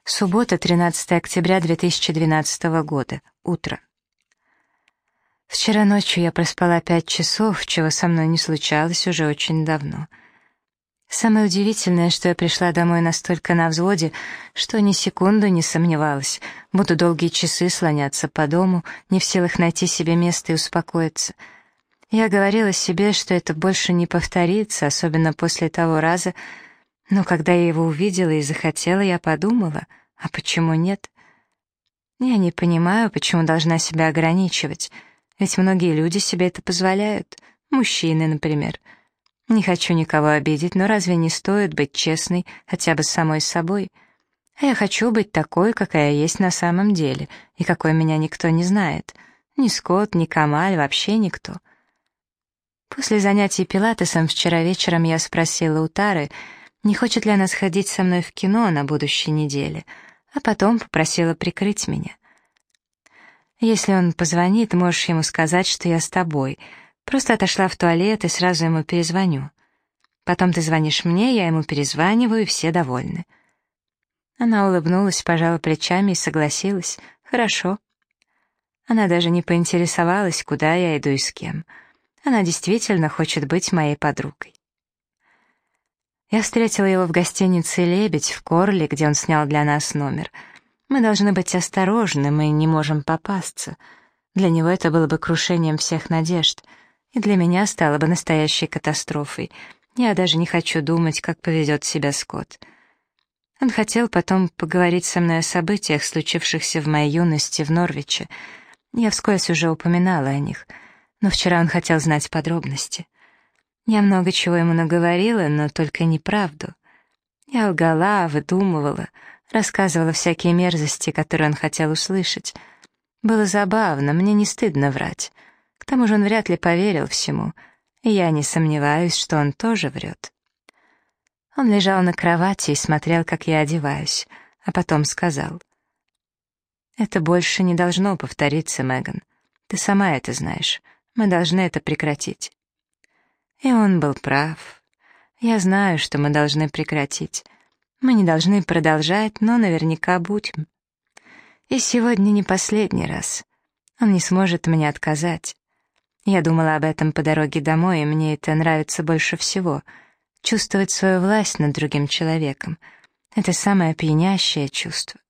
Суббота, 13 октября 2012 года. Утро. Вчера ночью я проспала 5 часов, чего со мной не случалось уже очень давно. Самое удивительное, что я пришла домой настолько на взводе, что ни секунду не сомневалась. Буду долгие часы слоняться по дому, не в силах найти себе место и успокоиться. Я говорила себе, что это больше не повторится, особенно после того раза, но когда я его увидела и захотела, я подумала, а почему нет? Я не понимаю, почему должна себя ограничивать, ведь многие люди себе это позволяют, мужчины, например. Не хочу никого обидеть, но разве не стоит быть честной хотя бы с самой собой? А я хочу быть такой, какая я есть на самом деле, и какой меня никто не знает. Ни Скотт, ни Камаль, вообще никто. После занятий пилатесом вчера вечером я спросила у Тары, не хочет ли она сходить со мной в кино на будущей неделе, а потом попросила прикрыть меня. «Если он позвонит, можешь ему сказать, что я с тобой. Просто отошла в туалет и сразу ему перезвоню. Потом ты звонишь мне, я ему перезваниваю, и все довольны». Она улыбнулась, пожала плечами и согласилась. «Хорошо». Она даже не поинтересовалась, куда я иду и с кем. Она действительно хочет быть моей подругой. Я встретила его в гостинице «Лебедь» в Корле, где он снял для нас номер. Мы должны быть осторожны, мы не можем попасться. Для него это было бы крушением всех надежд, и для меня стало бы настоящей катастрофой. Я даже не хочу думать, как поведет себя Скотт. Он хотел потом поговорить со мной о событиях, случившихся в моей юности в Норвиче. Я вскользь уже упоминала о них, но вчера он хотел знать подробности. Я много чего ему наговорила, но только неправду. Я лгала, выдумывала, рассказывала всякие мерзости, которые он хотел услышать. Было забавно, мне не стыдно врать. К тому же он вряд ли поверил всему, и я не сомневаюсь, что он тоже врет. Он лежал на кровати и смотрел, как я одеваюсь, а потом сказал: «Это больше не должно повториться, Меган. Ты сама это знаешь. Мы должны это прекратить». И он был прав. Я знаю, что мы должны прекратить. Мы не должны продолжать, но наверняка будем. И сегодня не последний раз. Он не сможет мне отказать. Я думала об этом по дороге домой, и мне это нравится больше всего. Чувствовать свою власть над другим человеком — это самое пьянящее чувство.